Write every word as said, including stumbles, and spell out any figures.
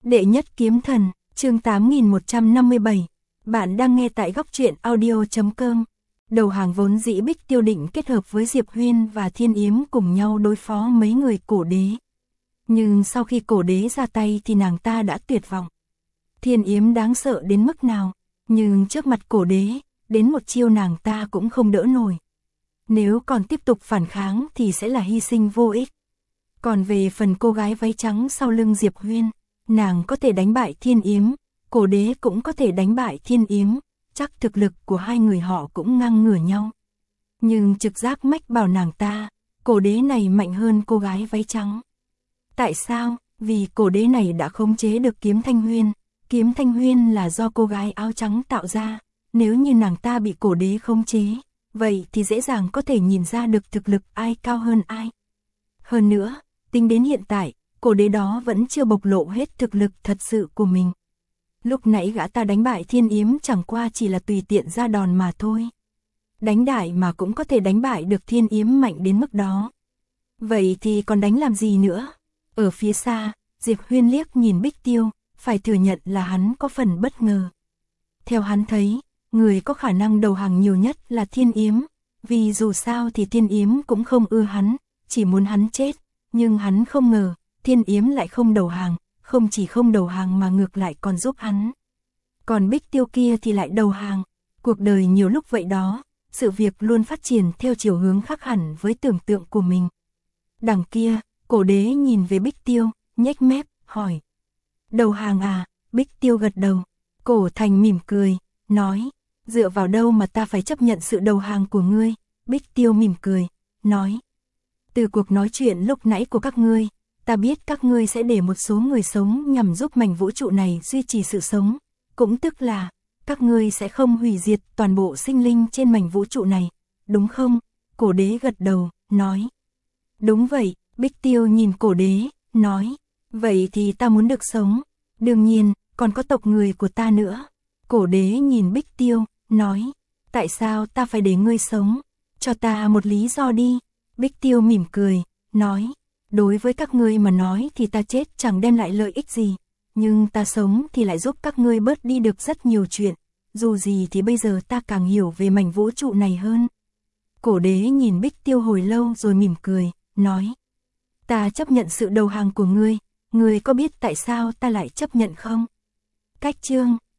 Đệ nhất kiếm thần, chương tám nghìn một trăm năm mươi bảy. Bạn đang nghe tại góc truyện audio chấm com. Đầu hàng vốn dĩ Bích Tiêu định kết hợp với Diệp Huyên và Thiên Yếm cùng nhau đối phó mấy người cổ đế. Nhưng sau khi cổ đế ra tay thì nàng ta đã tuyệt vọng. Thiên Yếm đáng sợ đến mức nào, nhưng trước mặt cổ đế, đến một chiêu nàng ta cũng không đỡ nổi. Nếu còn tiếp tục phản kháng thì sẽ là hy sinh vô ích. Còn về phần cô gái váy trắng sau lưng Diệp Huyên, nàng có thể đánh bại Thiên Yếm, cổ đế cũng có thể đánh bại Thiên Yếm, chắc thực lực của hai người họ cũng ngang ngửa nhau. Nhưng trực giác mách bảo nàng ta, cổ đế này mạnh hơn cô gái váy trắng. Tại sao? Vì cổ đế này đã khống chế được kiếm Thanh Huyên, kiếm Thanh Huyên là do cô gái áo trắng tạo ra, nếu như nàng ta bị cổ đế khống chế, vậy thì dễ dàng có thể nhìn ra được thực lực ai cao hơn ai. Hơn nữa, tính đến hiện tại, cổ đế đó vẫn chưa bộc lộ hết thực lực thật sự của mình. Lúc nãy gã ta đánh bại Thiên Yếm chẳng qua chỉ là tùy tiện ra đòn mà thôi. Đánh đại mà cũng có thể đánh bại được Thiên Yếm mạnh đến mức đó. Vậy thì còn đánh làm gì nữa? Ở phía xa, Diệp Huyên liếc nhìn Bích Tiêu, phải thừa nhận là hắn có phần bất ngờ. Theo hắn thấy, người có khả năng đầu hàng nhiều nhất là Thiên Yếm, vì dù sao thì Thiên Yếm cũng không ưa hắn, chỉ muốn hắn chết, nhưng hắn không ngờ, Thiên Yếm lại không đầu hàng, không chỉ không đầu hàng mà ngược lại còn giúp hắn. Còn Bích Tiêu kia thì lại đầu hàng, cuộc đời nhiều lúc vậy đó, sự việc luôn phát triển theo chiều hướng khác hẳn với tưởng tượng của mình. Đằng kia, cổ đế nhìn về Bích Tiêu, nhếch mép, hỏi. Đầu hàng à? Bích Tiêu gật đầu. Cổ Thành mỉm cười, nói, dựa vào đâu mà ta phải chấp nhận sự đầu hàng của ngươi? Bích Tiêu mỉm cười, nói. Từ cuộc nói chuyện lúc nãy của các ngươi, ta biết các ngươi sẽ để một số người sống nhằm giúp mảnh vũ trụ này duy trì sự sống, cũng tức là, các ngươi sẽ không hủy diệt toàn bộ sinh linh trên mảnh vũ trụ này, đúng không? Cổ đế gật đầu, nói. Đúng vậy, Bích Tiêu nhìn cổ đế, nói. Vậy thì ta muốn được sống, đương nhiên, còn có tộc người của ta nữa. Cổ đế nhìn Bích Tiêu, nói. Tại sao ta phải để ngươi sống? Cho ta một lý do đi. Bích Tiêu mỉm cười, nói. Đối với các ngươi mà nói thì ta chết chẳng đem lại lợi ích gì, nhưng ta sống thì lại giúp các ngươi bớt đi được rất nhiều chuyện, dù gì thì bây giờ ta càng hiểu về mảnh vũ trụ này hơn. Cổ đế nhìn Bích Tiêu hồi lâu rồi mỉm cười, nói. Ta chấp nhận sự đầu hàng của ngươi, ngươi có biết tại sao ta lại chấp nhận không? Cách chương